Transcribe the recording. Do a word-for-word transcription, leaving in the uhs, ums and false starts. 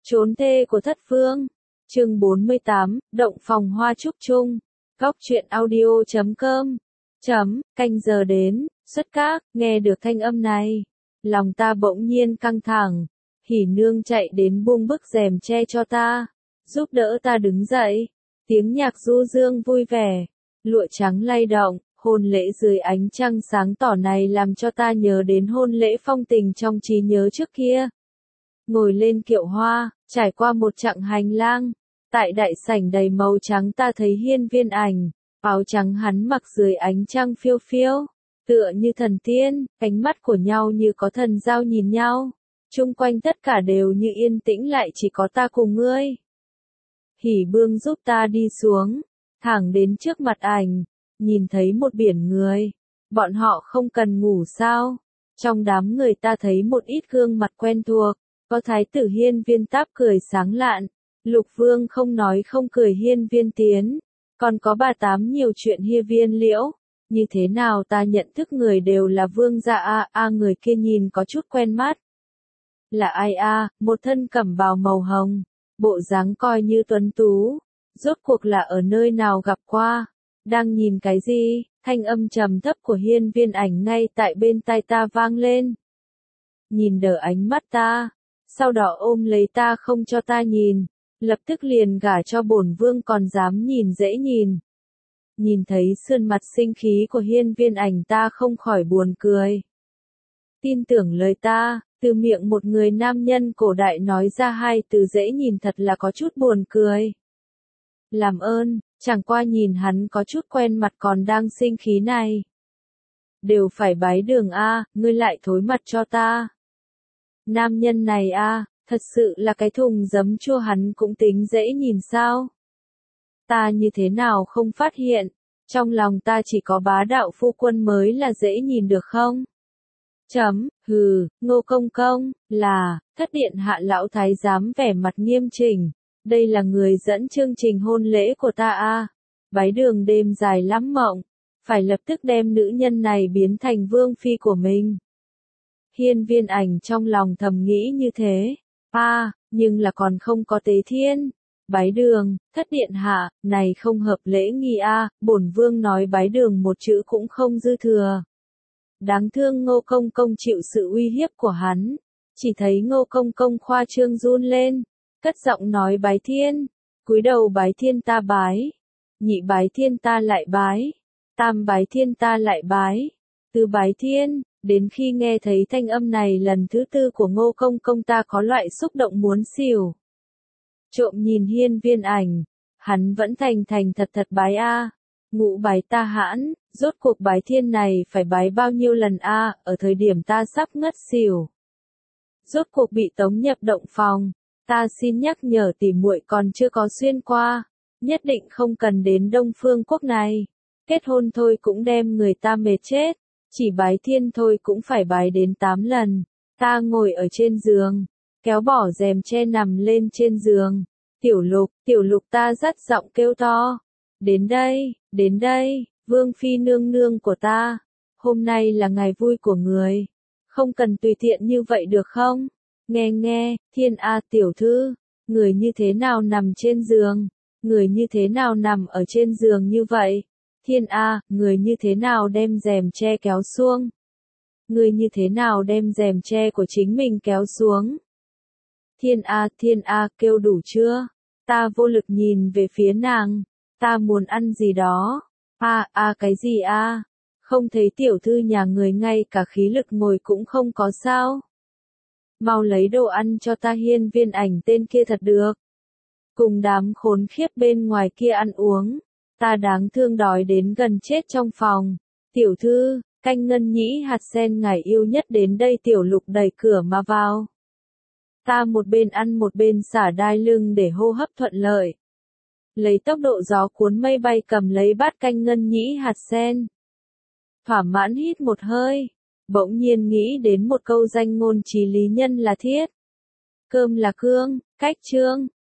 Trốn thê của thất vương. Chương bốn mươi tám, động phòng hoa trúc chung. Góc truyện audio chấm com. Chấm, canh giờ đến, xuất các, nghe được thanh âm này. Lòng ta bỗng nhiên căng thẳng. Hỉ nương chạy đến buông bức rèm che cho ta. Giúp đỡ ta đứng dậy. Tiếng nhạc du dương vui vẻ. Lụa trắng lay động. Hôn lễ dưới ánh trăng sáng tỏ này làm cho ta nhớ đến hôn lễ phong tình trong trí nhớ trước kia. Ngồi lên kiệu hoa, trải qua một chặng hành lang. Tại đại sảnh đầy màu trắng ta thấy Hiên Viên Ảnh, áo trắng hắn mặc dưới ánh trăng phiêu phiêu, tựa như thần tiên, ánh mắt của nhau như có thần giao nhìn nhau. Chung quanh tất cả đều như yên tĩnh lại chỉ có ta cùng ngươi. Hỉ Bương giúp ta đi xuống, thẳng đến trước mặt ảnh, nhìn thấy một biển người. Bọn họ không cần ngủ sao? Trong đám người ta thấy một ít gương mặt quen thuộc, có thái tử Hiên Viên Táp cười sáng lạn, Lục Vương không nói không cười Hiên Viên Tiến, còn có bà Tám nhiều chuyện Hiên Viên Liễu. Như thế nào ta nhận thức người đều là vương gia a a người kia nhìn có chút quen mắt. Là ai a, một thân cẩm bào màu hồng, bộ dáng coi như tuấn tú, rốt cuộc là ở nơi nào gặp qua, đang nhìn cái gì? Thanh âm trầm thấp của Hiên Viên Ảnh ngay tại bên tai ta vang lên. Nhìn đỡ ánh mắt ta, sau đó ôm lấy ta không cho ta nhìn, lập tức liền gả cho bổn vương còn dám nhìn dễ nhìn. Nhìn thấy sườn mặt sinh khí của Hiên Viên Ảnh ta không khỏi buồn cười. Tin tưởng lời ta, từ miệng một người nam nhân cổ đại nói ra hai từ dễ nhìn thật là có chút buồn cười. Làm ơn, chẳng qua nhìn hắn có chút quen mặt còn đang sinh khí này. Đều phải bái đường a, ngươi lại thối mặt cho ta. Nam nhân này a, thật sự là cái thùng giấm chua hắn cũng tính dễ nhìn sao? Ta như thế nào không phát hiện, trong lòng ta chỉ có bá đạo phu quân mới là dễ nhìn được không? Chấm, hừ, Ngô Công Công, là, thất điện hạ lão thái giám vẻ mặt nghiêm chỉnh. Đây là người dẫn chương trình hôn lễ của ta a, bái đường đêm dài lắm mộng, phải lập tức đem nữ nhân này biến thành vương phi của mình. Hiên Viên Ảnh trong lòng thầm nghĩ như thế, a, nhưng là còn không có tế thiên. Bái đường, thất điện hạ, này không hợp lễ nghi a, bổn vương nói bái đường một chữ cũng không dư thừa. Đáng thương Ngô Công Công chịu sự uy hiếp của hắn, chỉ thấy Ngô Công Công khoa trương run lên, cất giọng nói bái thiên, cúi đầu bái thiên ta bái, nhị bái thiên ta lại bái, tam bái thiên ta lại bái, tứ bái thiên, đến khi nghe thấy thanh âm này lần thứ tư của Ngô Công Công ta có loại xúc động muốn xỉu. Trộm nhìn Hiên Viên Ảnh, hắn vẫn thành thành thật thật bái a, ngũ bái ta hãn, rốt cuộc bái thiên này phải bái bao nhiêu lần a, ở thời điểm ta sắp ngất xỉu. Rốt cuộc bị tống nhập động phòng. Ta xin nhắc nhở tỉ muội còn chưa có xuyên qua, nhất định không cần đến Đông Phương Quốc này. Kết hôn thôi cũng đem người ta mệt chết, chỉ bái thiên thôi cũng phải bái đến tám lần. Ta ngồi ở trên giường, kéo bỏ rèm che nằm lên trên giường. Tiểu Lục, Tiểu Lục ta dắt giọng kêu to. Đến đây, đến đây, Vương Phi nương nương của ta. Hôm nay là ngày vui của người. Không cần tùy tiện như vậy được không? Nghe nghe, Thiên A tiểu thư, người như thế nào nằm trên giường, người như thế nào nằm ở trên giường như vậy, Thiên A, người như thế nào đem rèm che kéo xuống, người như thế nào đem rèm che của chính mình kéo xuống, Thiên A, Thiên A, kêu đủ chưa, ta vô lực nhìn về phía nàng, ta muốn ăn gì đó, a a cái gì a, không thấy tiểu thư nhà người ngay cả khí lực ngồi cũng không có sao. Mau lấy đồ ăn cho ta. Hiên Viên Ảnh tên kia thật được. Cùng đám khốn khiếp bên ngoài kia ăn uống. Ta đáng thương đói đến gần chết trong phòng. Tiểu thư, canh ngân nhĩ hạt sen ngài yêu nhất đến đây. Tiểu Lục đẩy cửa mà vào. Ta một bên ăn một bên xả đai lưng để hô hấp thuận lợi. Lấy tốc độ gió cuốn mây bay cầm lấy bát canh ngân nhĩ hạt sen. Thỏa mãn hít một hơi. Bỗng nhiên nghĩ đến một câu danh ngôn trí lý nhân là thiết. Cơm là cương, cách trương,